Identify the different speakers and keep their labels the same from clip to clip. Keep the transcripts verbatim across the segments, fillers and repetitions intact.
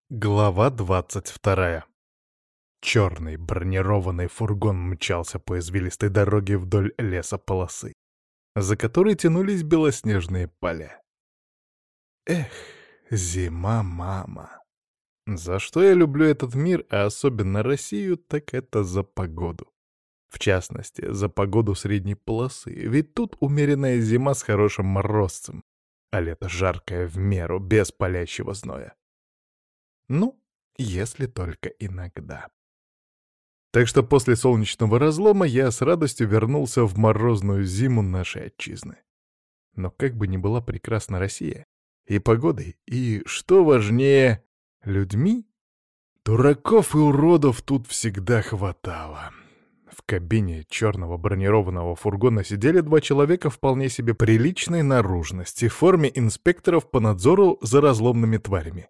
Speaker 1: Глава двадцать вторая. Черный бронированный фургон мчался по извилистой дороге вдоль лесополосы, за которой тянулись белоснежные поля. Эх, зима, мама. За что я люблю этот мир, а особенно Россию, так это за погоду. В частности, за погоду средней полосы, ведь тут умеренная зима с хорошим морозцем, а лето жаркое в меру, без палящего зноя. Ну, если только иногда. Так что после солнечного разлома я с радостью вернулся в морозную зиму нашей отчизны. Но как бы ни была прекрасна Россия, и погодой, и, что важнее, людьми, дураков и уродов тут всегда хватало. В кабине черного бронированного фургона сидели два человека вполне себе приличной наружности в форме инспекторов по надзору за разломными тварями.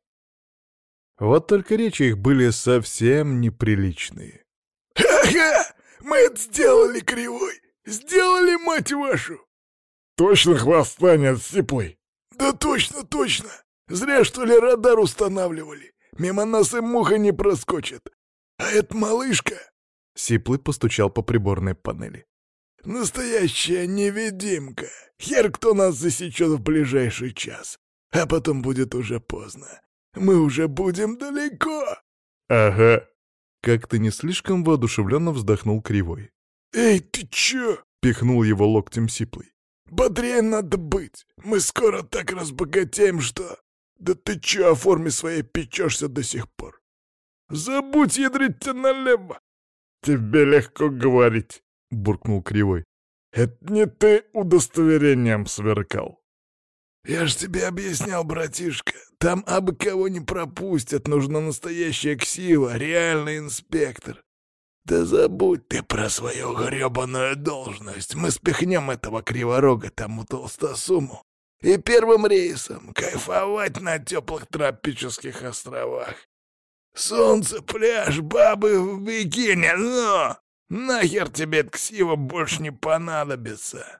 Speaker 1: Вот только речи их были совсем неприличные.
Speaker 2: «Ха-ха! Мы это сделали, Кривой! Сделали, мать вашу!» «Точно хвоста нет, Сиплый?» «Да точно, точно! Зря, что ли, радар устанавливали. Мимо нас и муха не проскочит. А эта малышка...»
Speaker 1: Сиплый постучал по приборной панели.
Speaker 2: «Настоящая невидимка. Хер кто нас засечет в ближайший час. А потом будет уже поздно. Мы уже будем далеко!»
Speaker 1: «Ага!» — как-то не слишком воодушевленно вздохнул Кривой.
Speaker 2: «Эй, ты чё?»
Speaker 1: — пихнул его локтем Сиплый.
Speaker 2: «Бодрее надо быть. Мы скоро так разбогатеем, что... Да ты чё о форме своей печешься до сих пор? Забудь, ядрить тебя налево!»
Speaker 1: «Тебе легко говорить», — буркнул Кривой.
Speaker 2: «Это не ты удостоверением сверкал». «Я ж тебе объяснял, братишка, там абы кого не пропустят, нужна настоящая ксива, реальный инспектор. Да забудь ты про свою грёбаную должность, мы спихнем этого криворога тому толстосуму и первым рейсом кайфовать на теплых тропических островах. Солнце, пляж, бабы в бикини, но нахер тебе эта ксива больше не понадобится».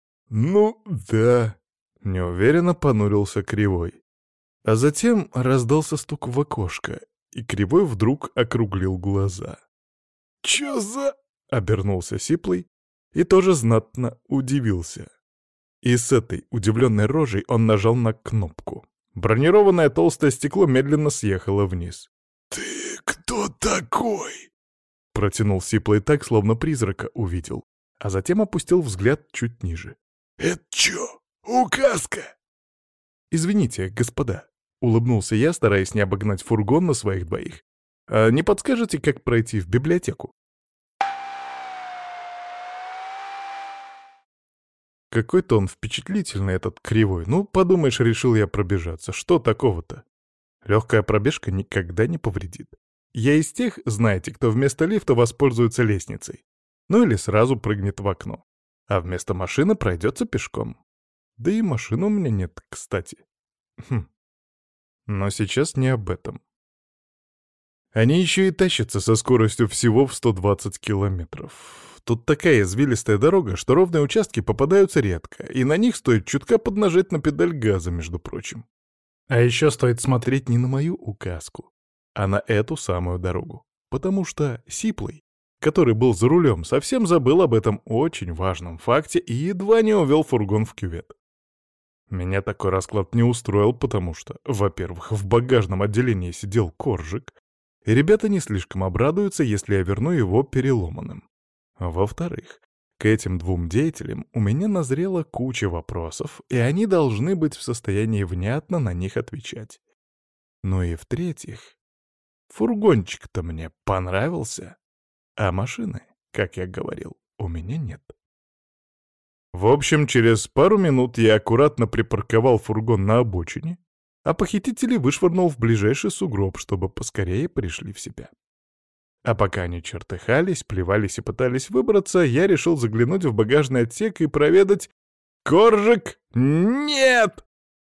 Speaker 1: «Ну да», — неуверенно понурился Кривой. А затем раздался стук в окошко, и Кривой вдруг округлил глаза.
Speaker 2: «Чё за...»
Speaker 1: — обернулся Сиплый и тоже знатно удивился. И с этой удивленной рожей он нажал на кнопку. Бронированное толстое стекло медленно съехало вниз.
Speaker 2: «Ты кто такой?»
Speaker 1: — протянул Сиплый так, словно призрака увидел, а затем опустил взгляд чуть ниже.
Speaker 2: «Это чё, указка?»
Speaker 1: «Извините, господа», — улыбнулся я, стараясь не обогнать фургон на своих двоих. «А не подскажете, как пройти в библиотеку?» Какой-то он впечатлительный, этот Кривой. Ну, подумаешь, решил я пробежаться. Что такого-то? Легкая пробежка никогда не повредит. Я из тех, знаете, кто вместо лифта воспользуется лестницей. Ну или сразу прыгнет в окно. А вместо машины пройдется пешком. Да и машины у меня нет, кстати. Хм. Но сейчас не об этом. Они еще и тащатся со скоростью всего в сто двадцать километров. Тут такая извилистая дорога, что ровные участки попадаются редко, и на них стоит чутка поднажать на педаль газа, между прочим. А еще стоит смотреть не на мою указку, а на эту самую дорогу. Потому что Сиплый, который был за рулем, совсем забыл об этом очень важном факте и едва не увел фургон в кювет. Меня такой расклад не устроил, потому что, во-первых, в багажном отделении сидел Коржик, и ребята не слишком обрадуются, если я верну его переломанным. Во-вторых, к этим двум деятелям у меня назрела куча вопросов, и они должны быть в состоянии внятно на них отвечать. Ну и в-третьих, фургончик-то мне понравился, а машины, как я говорил, у меня нет. В общем, через пару минут я аккуратно припарковал фургон на обочине, а похитителей вышвырнул в ближайший сугроб, чтобы поскорее пришли в себя. А пока они чертыхались, плевались и пытались выбраться, я решил заглянуть в багажный отсек и проведать... Коржик! Нет!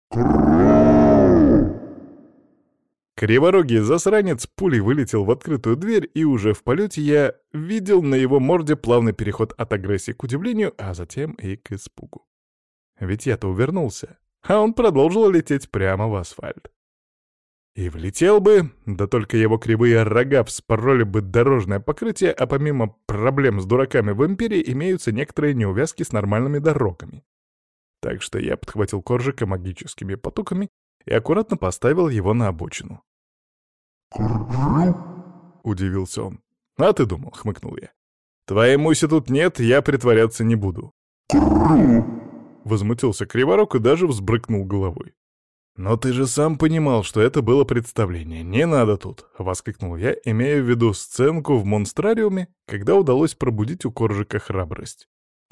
Speaker 1: Криворогий засранец пулей вылетел в открытую дверь, и уже в полете я видел на его морде плавный переход от агрессии к удивлению, а затем и к испугу. Ведь я-то увернулся, а он продолжил лететь прямо в асфальт. И влетел бы, да только его кривые рога вспороли бы дорожное покрытие, а помимо проблем с дураками в Империи имеются некоторые неувязки с нормальными дорогами. Так что я подхватил Коржика магическими потоками и аккуратно поставил его на обочину. Удивился он. «А ты думал», — хмыкнул я. «Твоей Муси тут нет, я притворяться не буду». Возмутился Криворог и даже взбрыкнул головой. «Но ты же сам понимал, что это было представление. Не надо тут!» — воскликнул я, имея в виду сценку в монстрариуме, когда удалось пробудить у Коржика храбрость.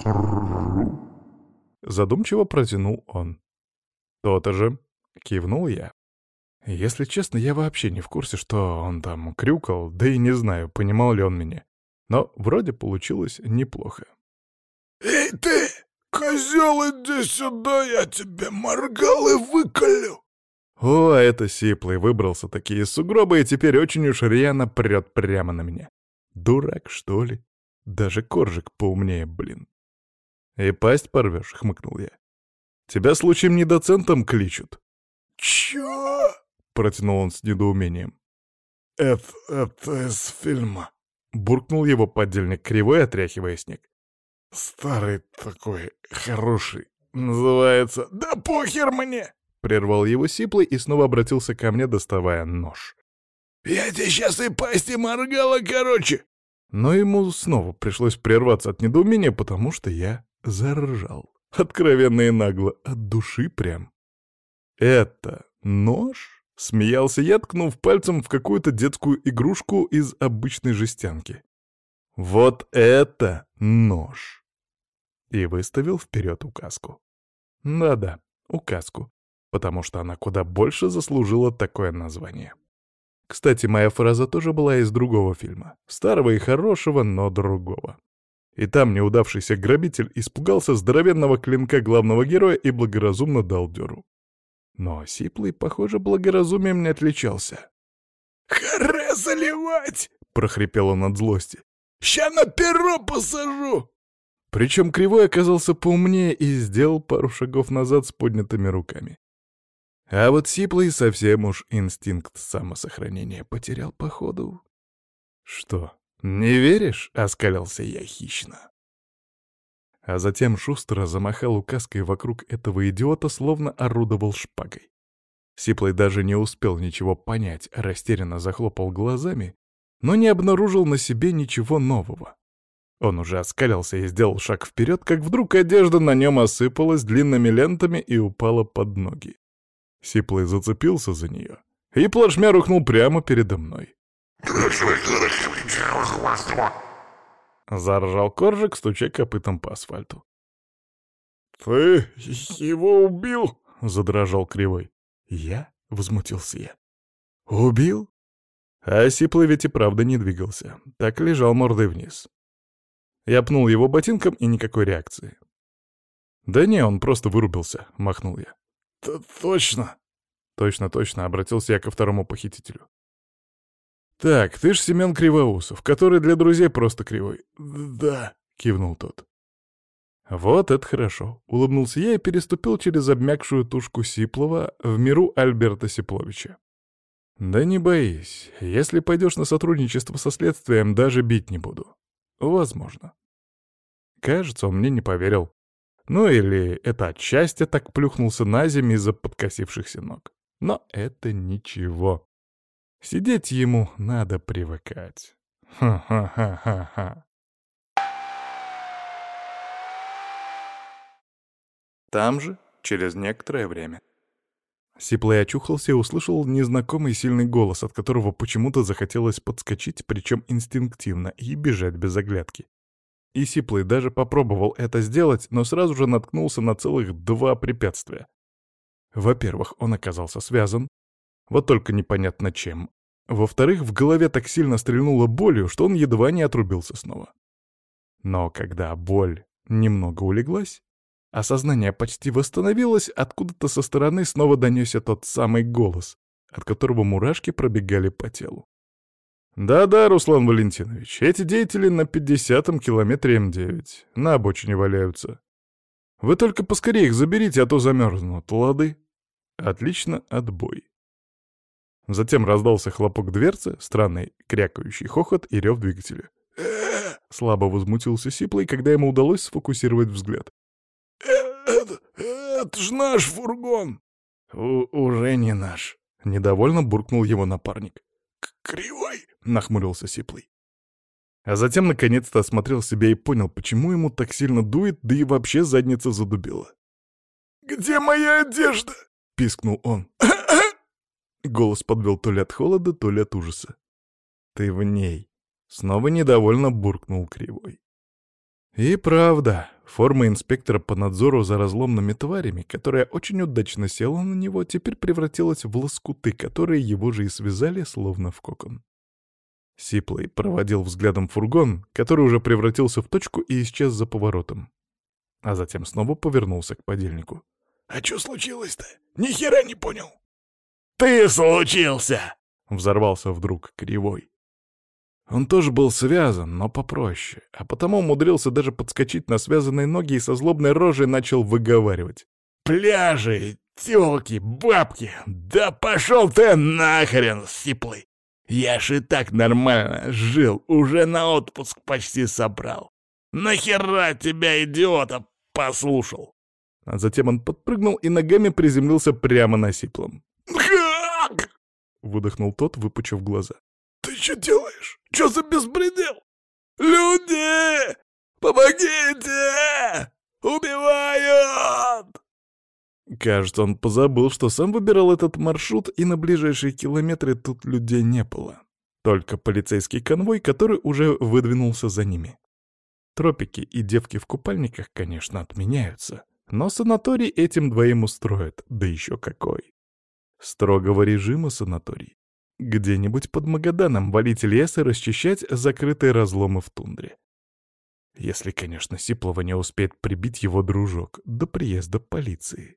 Speaker 1: Задумчиво протянул он. «То-то же!» — кивнул я. Если честно, я вообще не в курсе, что он там крюкал, да и не знаю, понимал ли он меня. Но вроде получилось неплохо.
Speaker 2: «Эй ты, козел, иди сюда, я тебе моргал и выколю!»
Speaker 1: О, это Сиплый выбрался такие сугробы и теперь очень уж рьяно прет прямо на меня. Дурак, что ли? Даже Коржик поумнее, блин. «И пасть порвешь», — хмыкнул я. «Тебя случаем не доцентом кличут?»
Speaker 2: «Чё?»
Speaker 1: — протянул он с недоумением.
Speaker 2: «Это, это из фильма»,
Speaker 1: — буркнул его подельник кривой, отряхивая снег.
Speaker 2: «Старый такой, хороший, называется...» «Да похер мне!»
Speaker 1: — прервал его Сиплый и снова обратился ко мне, доставая нож.
Speaker 2: «Я тебе сейчас и пасти моргала, короче!»
Speaker 1: Но ему снова пришлось прерваться от недоумения, потому что я заржал. Откровенно и нагло, от души прям. «Это нож?» — смеялся я, ткнув пальцем в какую-то детскую игрушку из обычной жестянки. «Вот это нож!» И выставил вперед указку. Да-да, указку, потому что она куда больше заслужила такое название. Кстати, моя фраза тоже была из другого фильма. Старого и хорошего, но другого. И там неудавшийся грабитель испугался здоровенного клинка главного героя и благоразумно дал дёру. Но Сиплый, похоже, благоразумием не отличался.
Speaker 2: «Харе заливать!» —
Speaker 1: прохрипел он от злости.
Speaker 2: «Ща на перо посажу!»
Speaker 1: Причем Кривой оказался поумнее и сделал пару шагов назад с поднятыми руками. А вот Сиплый совсем уж инстинкт самосохранения потерял походу. «Что, не веришь?» — оскалился я хищно. А затем шустро замахал указкой вокруг этого идиота, словно орудовал шпагой. Сиплый даже не успел ничего понять, растерянно захлопал глазами, но не обнаружил на себе ничего нового. Он уже оскалился и сделал шаг вперед, как вдруг одежда на нем осыпалась длинными лентами и упала под ноги. Сиплый зацепился за нее и плашмя рухнул прямо передо мной. Заржал Коржик, стуча копытом по асфальту.
Speaker 2: «Ты его убил?»
Speaker 1: — задрожал Кривой. «Я?» — возмутился я. «Убил?» А Сиплый ведь и правда не двигался, так лежал мордой вниз. Я пнул его ботинком, и никакой реакции. «Да не, он просто вырубился», — махнул я.
Speaker 2: «Т точно?»
Speaker 1: «Точно-точно», — обратился я ко второму похитителю. «Так, ты ж Семен Кривоусов, который для друзей просто кривой».
Speaker 2: «Да»,
Speaker 1: — кивнул тот. «Вот это хорошо», — улыбнулся я и переступил через обмякшую тушку Сиплова в миру Альберта Сипловича. «Да не боись, если пойдешь на сотрудничество со следствием, даже бить не буду. Возможно». Кажется, он мне не поверил. Ну или это от счастья так плюхнулся на землю из-за подкосившихся ног. Но это ничего. Сидеть ему надо привыкать. Ха-ха-ха-ха-ха. Там же, через некоторое время. Сиплый очухался и услышал незнакомый сильный голос, от которого почему-то захотелось подскочить, причем инстинктивно, и бежать без оглядки. И Сиплый даже попробовал это сделать, но сразу же наткнулся на целых два препятствия. Во-первых, он оказался связан, вот только непонятно чем. Во-вторых, в голове так сильно стрельнуло болью, что он едва не отрубился снова. Но когда боль немного улеглась, а сознание почти восстановилось, откуда-то со стороны снова донесся тот самый голос, от которого мурашки пробегали по телу. «Да-да, Руслан Валентинович, эти деятели на пятидесятом километре эм девять, на обочине валяются. Вы только поскорее их заберите, а то замерзнут, лады?» «Отлично, отбой». Затем раздался хлопок дверцы, странный крякающий хохот и рев двигателя.
Speaker 2: «Э,
Speaker 1: Слабо возмутился Сиплый, когда ему удалось сфокусировать взгляд.
Speaker 2: э, это, это ж наш фургон!»
Speaker 1: «У- «Уже не наш», — недовольно буркнул его напарник.
Speaker 2: «Кривой!»
Speaker 1: — нахмурился Сиплый. А затем наконец-то осмотрел себя и понял, почему ему так сильно дует, да и вообще задница задубела.
Speaker 2: «Где моя одежда?»
Speaker 1: — пискнул он. Голос подвел то ли от холода, то ли от ужаса. «Ты в ней!» — снова недовольно буркнул Кривой. И правда, форма инспектора по надзору за разломными тварями, которая очень удачно села на него, теперь превратилась в лоскуты, которые его же и связали, словно в кокон. Сиплый проводил взглядом фургон, который уже превратился в точку и исчез за поворотом. А затем снова повернулся к подельнику.
Speaker 2: «А что случилось-то? Ни хера не понял!»
Speaker 1: «Ты случился!» — взорвался вдруг Кривой. Он тоже был связан, но попроще, а потому умудрился даже подскочить на связанные ноги и со злобной рожей начал выговаривать.
Speaker 2: «Пляжи, тёлки, бабки! Да пошел ты нахрен, Сиплый! Я ж и так нормально жил, уже на отпуск почти собрал. Нахера тебя, идиота, послушал?»
Speaker 1: А затем он подпрыгнул и ногами приземлился прямо на Сиплом.
Speaker 2: «Как?»
Speaker 1: — выдохнул тот, выпучив глаза.
Speaker 2: «Ты что делаешь? Что за беспредел? Люди! Помогите! Убивают!»
Speaker 1: Кажется, он позабыл, что сам выбирал этот маршрут, и на ближайшие километры тут людей не было. Только полицейский конвой, который уже выдвинулся за ними. Тропики и девки в купальниках, конечно, отменяются, но санаторий этим двоим устроят, да еще какой. Строгого режима санаторий. Где-нибудь под Магаданом валить лес и расчищать закрытые разломы в тундре. Если, конечно, Сиплова не успеет прибить его дружок до приезда полиции.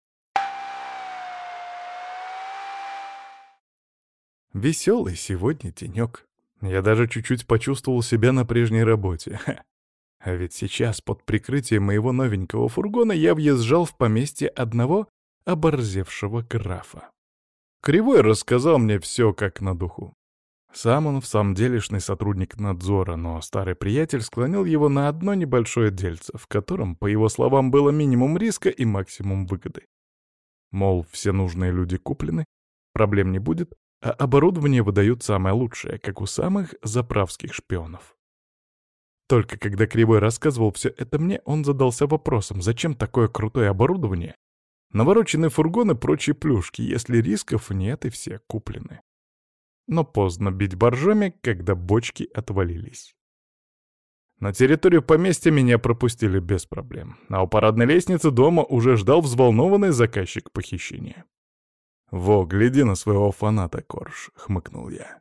Speaker 1: Веселый сегодня денек. Я даже чуть-чуть почувствовал себя на прежней работе. Ха. А ведь сейчас под прикрытием моего новенького фургона я въезжал в поместье одного оборзевшего графа. Кривой рассказал мне все как на духу. Сам он в самом делешный сотрудник надзора, но старый приятель склонил его на одно небольшое дельце, в котором, по его словам, было минимум риска и максимум выгоды. Мол, все нужные люди куплены, проблем не будет, а оборудование выдают самое лучшее, как у самых заправских шпионов. Только когда Кривой рассказывал все это мне, он задался вопросом, зачем такое крутое оборудование, навороченные фургоны и прочие плюшки, если рисков нет и все куплены. Но поздно бить боржоми, когда бочки отвалились. На территорию поместья меня пропустили без проблем, а у парадной лестницы дома уже ждал взволнованный заказчик похищения. «Во, гляди на своего фаната, Корж», — хмыкнул я.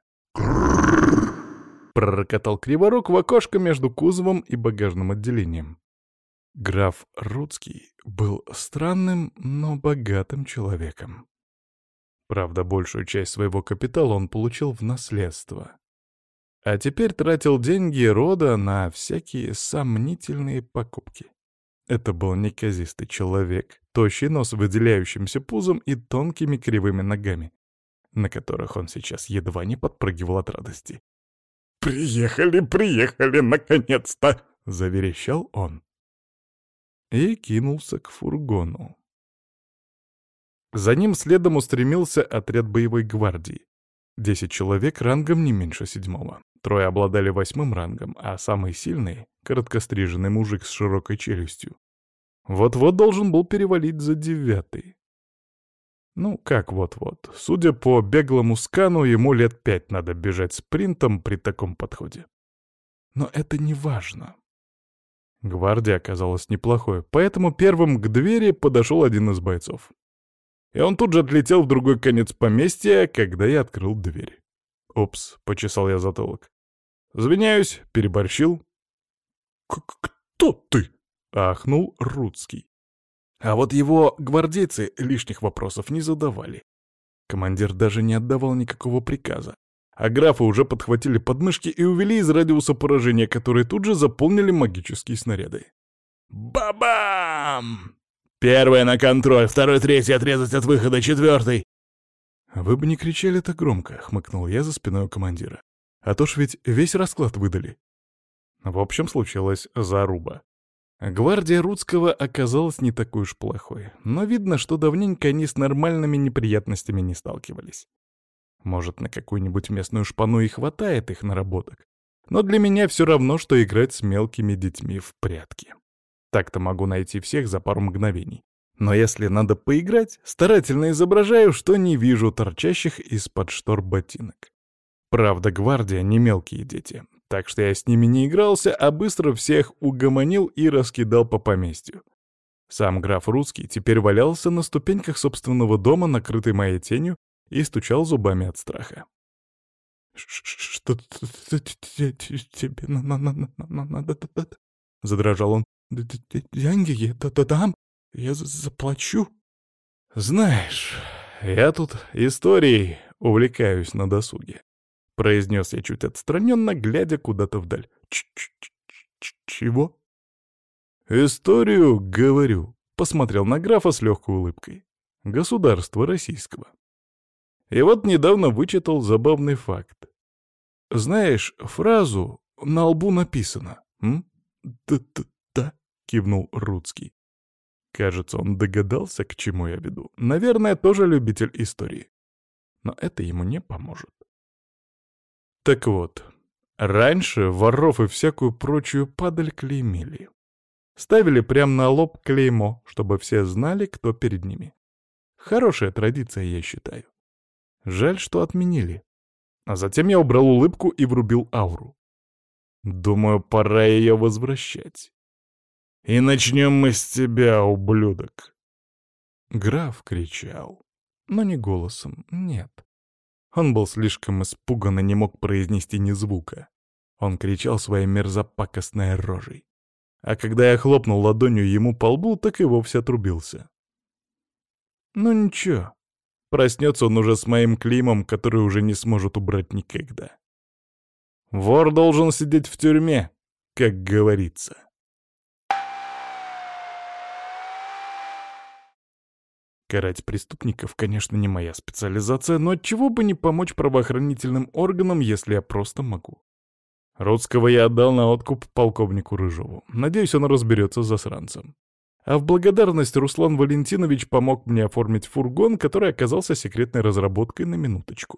Speaker 1: Пророкотал Криворук в окошко между кузовом и багажным отделением. Граф Рудский был странным, но богатым человеком. Правда, большую часть своего капитала он получил в наследство. А теперь тратил деньги рода на всякие сомнительные покупки. Это был неказистый человек, тощий, но с выделяющимся пузом и тонкими кривыми ногами, на которых он сейчас едва не подпрыгивал от радости.
Speaker 2: «Приехали, приехали, наконец-то!»
Speaker 1: — заверещал он. И кинулся к фургону. За ним следом устремился отряд боевой гвардии. Десять человек рангом не меньше седьмого. Трое обладали восьмым рангом, а самый сильный — короткостриженный мужик с широкой челюстью. Вот-вот должен был перевалить за девятый. Ну, как вот-вот. Судя по беглому скану, ему лет пять надо бежать спринтом при таком подходе. Но это не важно. Гвардия оказалась неплохой, поэтому первым к двери подошел один из бойцов. И он тут же отлетел в другой конец поместья, когда я открыл дверь. «Упс», — почесал я затылок. «Извиняюсь, переборщил».
Speaker 2: «Кто ты?»
Speaker 1: — ахнул Рудский. А вот его гвардейцы лишних вопросов не задавали. Командир даже не отдавал никакого приказа. А графа уже подхватили подмышки и увели из радиуса поражения, которые тут же заполнили магические снаряды.
Speaker 2: «Ба-бам! Первый на контроль, второй, третий отрезать от выхода, четвертый!»
Speaker 1: «Вы бы не кричали так громко», — хмыкнул я за спиной у командира. «А то ж ведь весь расклад выдали». В общем, случилась заруба. Гвардия Рудского оказалась не такой уж плохой, но видно, что давненько они с нормальными неприятностями не сталкивались. Может, на какую-нибудь местную шпану и хватает их наработок, но для меня все равно, что играть с мелкими детьми в прятки. Так-то могу найти всех за пару мгновений. Но если надо поиграть, старательно изображаю, что не вижу торчащих из-под штор ботинок. Правда, гвардия не мелкие дети, так что я с ними не игрался, а быстро всех угомонил и раскидал по поместью. Сам граф Рудский теперь валялся на ступеньках собственного дома, накрытый моей тенью, и стучал зубами от страха. «Что тебе надо?» — задрожал он. «Деньги я дам, я заплачу». «Знаешь, я тут историей увлекаюсь на досуге», — произнес я чуть отстраненно, глядя куда-то вдаль. «Чего?» «Историю, говорю», — посмотрел на графа с легкой улыбкой. «Государства российского». И вот недавно вычитал забавный факт. Знаешь, фразу «на лбу написано», м? «Да-да-да», — кивнул Рудский. Кажется, он догадался, к чему я веду. Наверное, тоже любитель истории. Но это ему не поможет. Так вот, раньше воров и всякую прочую падаль клеймили. Ставили прямо на лоб клеймо, чтобы все знали, кто перед ними. Хорошая традиция, я считаю. Жаль, что отменили. А затем я убрал улыбку и врубил ауру. Думаю, пора ее возвращать. «И начнем мы с тебя, ублюдок!» Граф кричал, но не голосом, нет. Он был слишком испуган и не мог произнести ни звука. Он кричал своей мерзопакостной рожей. А когда я хлопнул ладонью ему по лбу, так и вовсе отрубился. Ну ничего. Проснется он уже с моим клеймом, который уже не сможет убрать никогда. Вор должен сидеть в тюрьме, как говорится. Карать преступников, конечно, не моя специализация, но отчего бы не помочь правоохранительным органам, если я просто могу. Рудского я отдал на откуп полковнику Рыжову. Надеюсь, он разберется с засранцем. А в благодарность Руслан Валентинович помог мне оформить фургон, который оказался секретной разработкой на минуточку.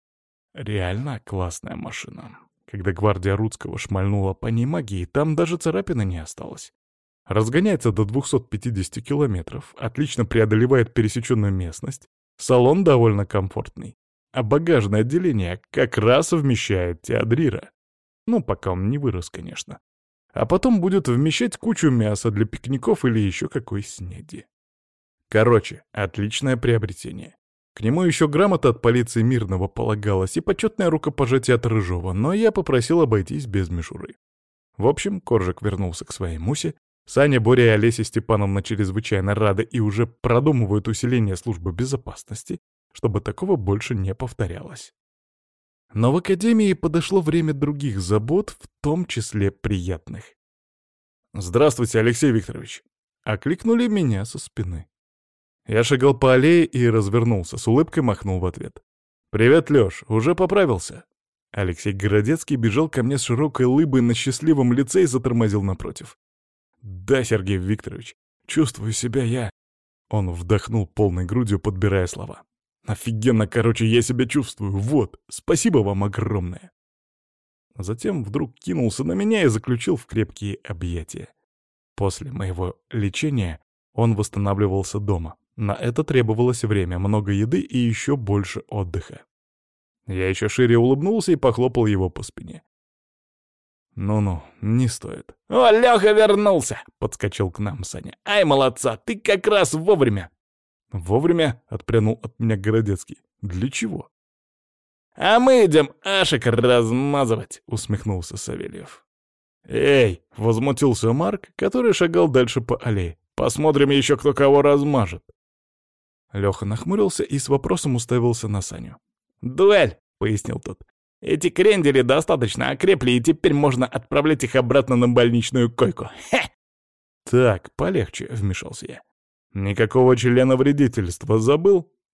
Speaker 1: Реально классная машина. Когда гвардия Рудского шмальнула по ней магией, там даже царапины не осталось. Разгоняется до двухсот пятидесяти километров, отлично преодолевает пересеченную местность, салон довольно комфортный, а багажное отделение как раз вмещает Теодрира. Ну, пока он не вырос, конечно. А потом будет вмещать кучу мяса для пикников или еще какой снеди. Короче, отличное приобретение. К нему еще грамота от полиции Мирного полагалась и почетное рукопожатие от Рыжова, но я попросил обойтись без мишуры. В общем, Коржик вернулся к своей мусе, Саня, Боря и Олеся Степановна чрезвычайно рады и уже продумывают усиление службы безопасности, чтобы такого больше не повторялось. Но в академии подошло время других забот, в том числе приятных. «Здравствуйте, Алексей Викторович!» — окликнули меня со спины. Я шагал по аллее и развернулся, с улыбкой махнул в ответ. «Привет, Лёш, уже поправился?» Алексей Городецкий бежал ко мне с широкой лыбой на счастливом лице и затормозил напротив. «Да, Сергей Викторович, чувствую себя я...» Он вдохнул полной грудью, подбирая слова. «Офигенно, короче, я себя чувствую, вот, спасибо вам огромное!» Затем вдруг кинулся на меня и заключил в крепкие объятия. После моего лечения он восстанавливался дома. На это требовалось время, много еды и еще больше отдыха. Я еще шире улыбнулся и похлопал его по спине. «Ну-ну, не стоит».
Speaker 3: «О, Лёха вернулся!» — подскочил к нам Саня. «Ай, молодца, ты как раз вовремя!»
Speaker 1: «Вовремя?» — отпрянул от меня Городецкий. «Для чего?»
Speaker 3: «А мы идем ашек размазывать!» — усмехнулся Савельев.
Speaker 1: «Эй!» — возмутился Марк, который шагал дальше по аллее. «Посмотрим еще, кто кого размажет!» Леха нахмурился и с вопросом уставился на Саню.
Speaker 3: «Дуэль!» — пояснил тот. «Эти крендели достаточно окрепли, и теперь можно отправлять их обратно на больничную койку. Хе!»
Speaker 1: «Так, полегче», — вмешался я. «Никакого члена вредительства забыл?»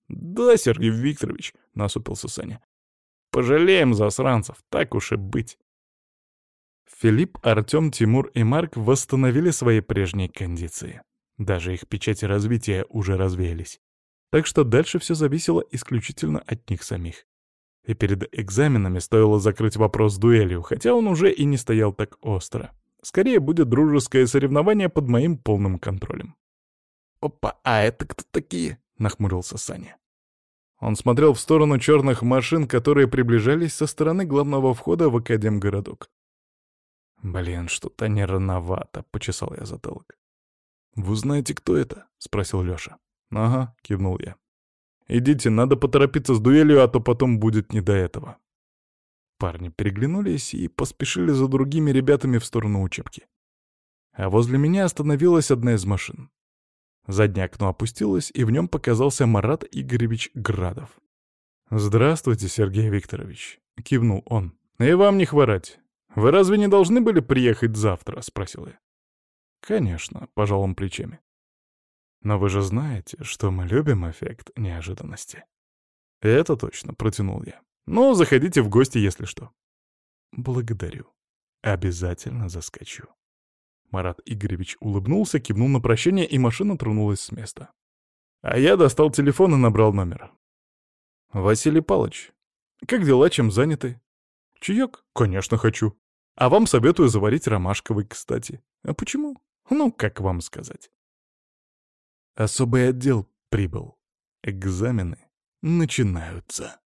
Speaker 3: «Да, Сергей Викторович», — насупился Саня. «Пожалеем засранцев, так уж и быть».
Speaker 1: Филипп, Артём, Тимур и Марк восстановили свои прежние кондиции. Даже их печати развития уже развеялись. Так что дальше все зависело исключительно от них самих. И перед экзаменами стоило закрыть вопрос с дуэлью, хотя он уже и не стоял так остро. Скорее будет дружеское соревнование под моим полным контролем.
Speaker 3: «Опа, а это кто такие?» — нахмурился Саня.
Speaker 1: Он смотрел в сторону черных машин, которые приближались со стороны главного входа в Академгородок. «Блин, что-то не рановато», — почесал я затылок. «Вы знаете, кто это?» — спросил Лёша. «Ага», — кивнул я. «Идите, надо поторопиться с дуэлью, а то потом будет не до этого». Парни переглянулись и поспешили за другими ребятами в сторону учебки. А возле меня остановилась одна из машин. Заднее окно опустилось, и в нем показался Марат Игоревич Градов. «Здравствуйте, Сергей Викторович», — кивнул он. «И вам не хворать. Вы разве не должны были приехать завтра?» — спросил я. «Конечно», — пожал он плечами. «Но вы же знаете, что мы любим эффект неожиданности». «Это точно», — протянул я. «Ну, заходите в гости, если что». «Благодарю. Обязательно заскочу». Марат Игоревич улыбнулся, кивнул на прощание, и машина тронулась с места. А я достал телефон и набрал номер. «Василий Палыч, как дела, чем заняты?» «Чаек? Конечно, хочу. А вам советую заварить ромашковый, кстати. А почему? Ну, как вам сказать?» Особый отдел прибыл. Экзамены начинаются.